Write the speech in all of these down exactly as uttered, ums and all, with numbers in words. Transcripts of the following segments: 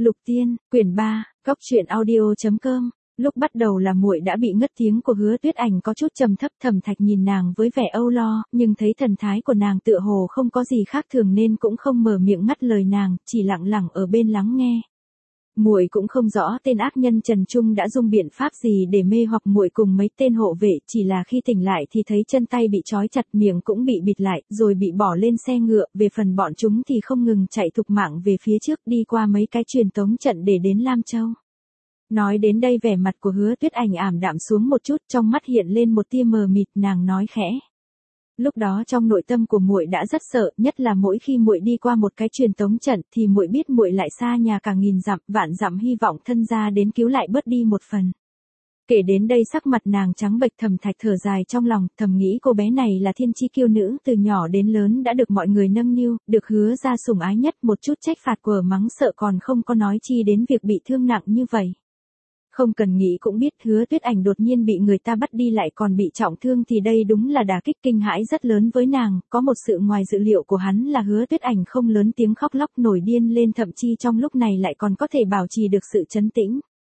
Lục Tiên, quyển ba, góc truyện audio chấm com. Lúc bắt đầu là muội đã bị ngất tiếng của Hứa Tuyết Ảnh có chút trầm thấp. Thẩm Thạch nhìn nàng với vẻ âu lo, nhưng thấy thần thái của nàng tựa hồ không có gì khác thường nên cũng không mở miệng ngắt lời nàng, chỉ lặng lặng ở bên lắng nghe. Muội cũng không rõ tên ác nhân Trần Trung đã dùng biện pháp gì để mê hoặc muội cùng mấy tên hộ vệ, chỉ là khi tỉnh lại thì thấy chân tay bị trói chặt, miệng cũng bị bịt lại, rồi bị bỏ lên xe ngựa. Về phần bọn chúng thì không ngừng chạy thục mạng về phía trước, đi qua mấy cái truyền tống trận để đến Lam Châu. Nói đến đây vẻ mặt của Hứa Tuyết Ảnh ảm đạm xuống một chút, trong mắt hiện lên một tia mờ mịt, nàng nói khẽ. Lúc đó trong nội tâm của muội đã rất sợ, nhất là mỗi khi muội đi qua một cái truyền tống trận thì muội biết muội lại xa nhà cả nghìn dặm, vạn dặm hy vọng thân gia đến cứu lại bớt đi một phần. Kể đến đây sắc mặt nàng trắng bệch. Thẩm Thạch thở dài trong lòng, thầm nghĩ cô bé này là thiên chi kiêu nữ, từ nhỏ đến lớn đã được mọi người nâng niu, được Hứa gia sủng ái nhất, một chút trách phạt quở mắng sợ còn không có, nói chi đến việc bị thương nặng như vậy. Không cần nghĩ cũng biết Hứa Tuyết Ảnh đột nhiên bị người ta bắt đi lại còn bị trọng thương thì đây đúng là đả kích kinh hãi rất lớn với nàng. Có một sự ngoài dự liệu của hắn là Hứa Tuyết Ảnh không lớn tiếng khóc lóc nổi điên lên, thậm chí trong lúc này lại còn có thể bảo trì được sự trấn tĩnh.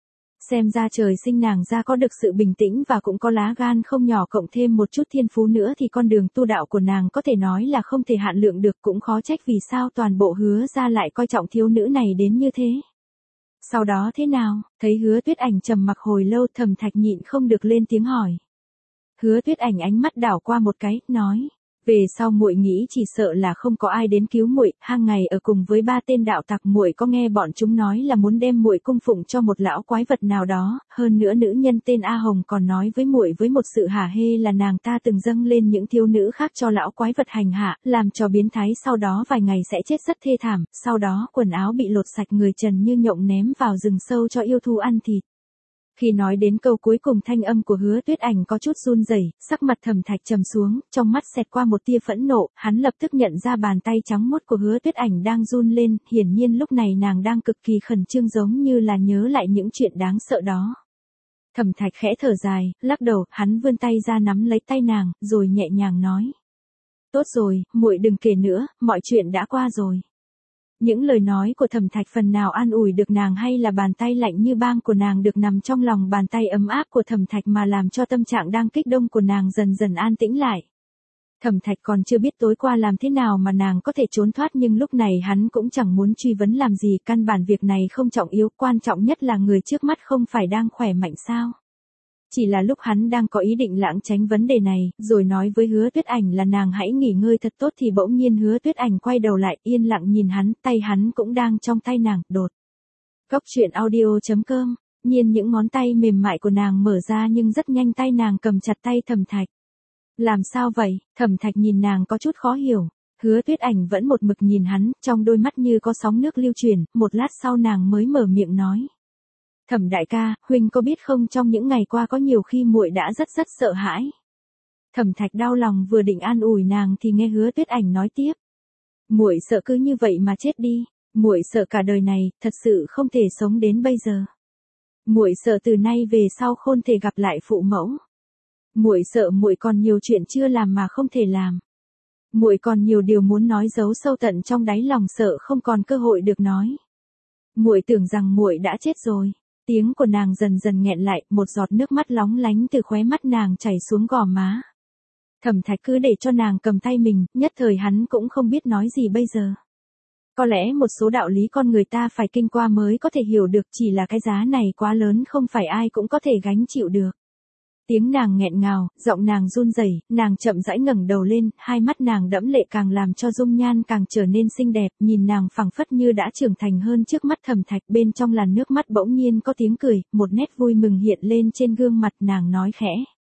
Xem ra trời sinh nàng ra có được sự bình tĩnh và cũng có lá gan không nhỏ, cộng thêm một chút thiên phú nữa thì con đường tu đạo của nàng có thể nói là không thể hạn lượng được, cũng khó trách vì sao toàn bộ Hứa gia lại coi trọng thiếu nữ này đến như thế. Sau đó thế nào? Thấy Hứa Tuyết Ảnh trầm mặc hồi lâu, Thẩm Thạch nhịn không được lên tiếng hỏi. Hứa Tuyết Ảnh ánh mắt đảo qua một cái, nói: về sau muội nghĩ chỉ sợ là không có ai đến cứu muội, hàng ngày ở cùng với ba tên đạo tặc, muội có nghe bọn chúng nói là muốn đem muội cung phụng cho một lão quái vật nào đó, hơn nữa nữ nhân tên A Hồng còn nói với muội với một sự hả hê là nàng ta từng dâng lên những thiếu nữ khác cho lão quái vật hành hạ, làm cho biến thái, sau đó vài ngày sẽ chết rất thê thảm, sau đó quần áo bị lột sạch, người trần như nhộng ném vào rừng sâu cho yêu thú ăn thịt. Khi nói đến câu cuối cùng, thanh âm của Hứa Tuyết Ảnh có chút run rẩy, sắc mặt Thẩm Thạch trầm xuống, trong mắt xẹt qua một tia phẫn nộ, hắn lập tức nhận ra bàn tay trắng muốt của Hứa Tuyết Ảnh đang run lên, hiển nhiên lúc này nàng đang cực kỳ khẩn trương, giống như là nhớ lại những chuyện đáng sợ đó. Thẩm Thạch khẽ thở dài, lắc đầu, hắn vươn tay ra nắm lấy tay nàng, rồi nhẹ nhàng nói: tốt rồi, muội đừng kể nữa, mọi chuyện đã qua rồi. Những lời nói của Thẩm Thạch phần nào an ủi được nàng, hay là bàn tay lạnh như băng của nàng được nằm trong lòng bàn tay ấm áp của Thẩm Thạch mà làm cho tâm trạng đang kích động của nàng dần dần an tĩnh lại. Thẩm Thạch còn chưa biết tối qua làm thế nào mà nàng có thể trốn thoát, nhưng lúc này hắn cũng chẳng muốn truy vấn làm gì, căn bản việc này không trọng yếu, quan trọng nhất là người trước mắt không phải đang khỏe mạnh sao. Chỉ là lúc hắn đang có ý định lảng tránh vấn đề này, rồi nói với Hứa Tuyết Ảnh là nàng hãy nghỉ ngơi thật tốt, thì bỗng nhiên Hứa Tuyết Ảnh quay đầu lại, yên lặng nhìn hắn, tay hắn cũng đang trong tay nàng. Đột. Góc truyện audio chấm com. Nhiên những ngón tay mềm mại của nàng mở ra, nhưng rất nhanh tay nàng cầm chặt tay Thẩm Thạch. Làm sao vậy? Thẩm Thạch nhìn nàng có chút khó hiểu. Hứa Tuyết Ảnh vẫn một mực nhìn hắn, trong đôi mắt như có sóng nước lưu chuyển, một lát sau nàng mới mở miệng nói: Thẩm đại ca, huynh có biết không, trong những ngày qua có nhiều khi muội đã rất rất sợ hãi. Thẩm Thạch đau lòng, vừa định an ủi nàng thì nghe Hứa Tuyết Ảnh nói tiếp: muội sợ cứ như vậy mà chết đi, muội sợ cả đời này thật sự không thể sống đến bây giờ. Muội sợ từ nay về sau không thể gặp lại phụ mẫu. Muội sợ muội còn nhiều chuyện chưa làm mà không thể làm. Muội còn nhiều điều muốn nói giấu sâu tận trong đáy lòng, sợ không còn cơ hội được nói. Muội tưởng rằng muội đã chết rồi. Tiếng của nàng dần dần nghẹn lại, một giọt nước mắt lóng lánh từ khóe mắt nàng chảy xuống gò má. Thẩm Thạch cứ để cho nàng cầm tay mình, nhất thời hắn cũng không biết nói gì bây giờ. Có lẽ một số đạo lý con người ta phải kinh qua mới có thể hiểu được, chỉ là cái giá này quá lớn, không phải ai cũng có thể gánh chịu được. Tiếng nàng nghẹn ngào, giọng nàng run rẩy, nàng chậm rãi ngẩng đầu lên, hai mắt nàng đẫm lệ càng làm cho dung nhan càng trở nên xinh đẹp, nhìn nàng phảng phất như đã trưởng thành hơn. Trước mắt Thẩm Thạch, bên trong làn nước mắt bỗng nhiên có tiếng cười, một nét vui mừng hiện lên trên gương mặt, nàng nói khẽ: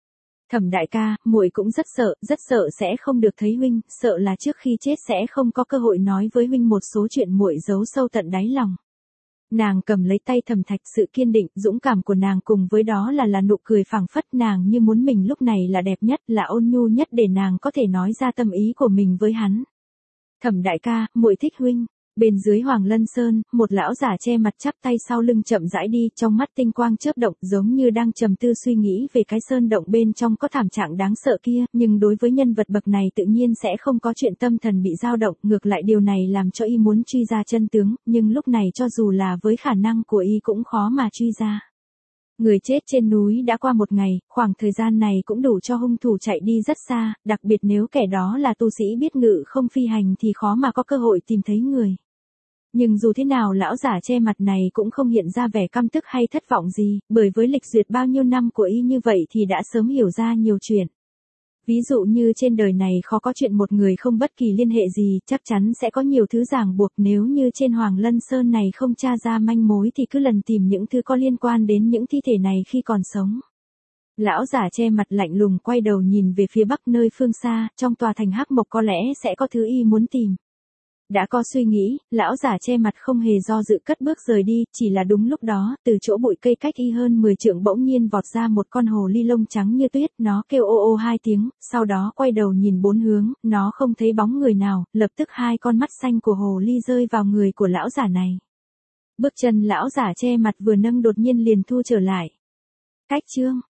Thẩm đại ca, muội cũng rất sợ, rất sợ sẽ không được thấy huynh, sợ là trước khi chết sẽ không có cơ hội nói với huynh một số chuyện muội giấu sâu tận đáy lòng. Nàng cầm lấy tay Thẩm Thạch, sự kiên định, dũng cảm của nàng cùng với đó là là nụ cười phảng phất, nàng như muốn mình lúc này là đẹp nhất, là ôn nhu nhất để nàng có thể nói ra tâm ý của mình với hắn. Thẩm đại ca, muội thích huynh. Bên dưới Hoàng Lân Sơn, một lão giả che mặt chắp tay sau lưng chậm rãi đi, trong mắt tinh quang chớp động, giống như đang trầm tư suy nghĩ về cái sơn động bên trong có thảm trạng đáng sợ kia, nhưng đối với nhân vật bậc này tự nhiên sẽ không có chuyện tâm thần bị dao động, ngược lại điều này làm cho y muốn truy ra chân tướng, nhưng lúc này cho dù là với khả năng của y cũng khó mà truy ra. Người chết trên núi đã qua một ngày, khoảng thời gian này cũng đủ cho hung thủ chạy đi rất xa, đặc biệt nếu kẻ đó là tu sĩ biết ngự không phi hành thì khó mà có cơ hội tìm thấy người. Nhưng dù thế nào lão giả che mặt này cũng không hiện ra vẻ căm tức hay thất vọng gì, bởi với lịch duyệt bao nhiêu năm của y như vậy thì đã sớm hiểu ra nhiều chuyện. Ví dụ như trên đời này khó có chuyện một người không bất kỳ liên hệ gì, chắc chắn sẽ có nhiều thứ ràng buộc, nếu như trên Hoàng Lân Sơn này không tra ra manh mối thì cứ lần tìm những thứ có liên quan đến những thi thể này khi còn sống. Lão giả che mặt lạnh lùng quay đầu nhìn về phía bắc nơi phương xa, trong tòa thành Hắc Mộc có lẽ sẽ có thứ y muốn tìm. Đã có suy nghĩ, lão giả che mặt không hề do dự cất bước rời đi, chỉ là đúng lúc đó, từ chỗ bụi cây cách y hơn mười trượng bỗng nhiên vọt ra một con hồ ly lông trắng như tuyết, nó kêu ô ô hai tiếng, sau đó quay đầu nhìn bốn hướng, nó không thấy bóng người nào, lập tức hai con mắt xanh của hồ ly rơi vào người của lão giả này. Bước chân lão giả che mặt vừa nâng đột nhiên liền thu trở lại. Cách chương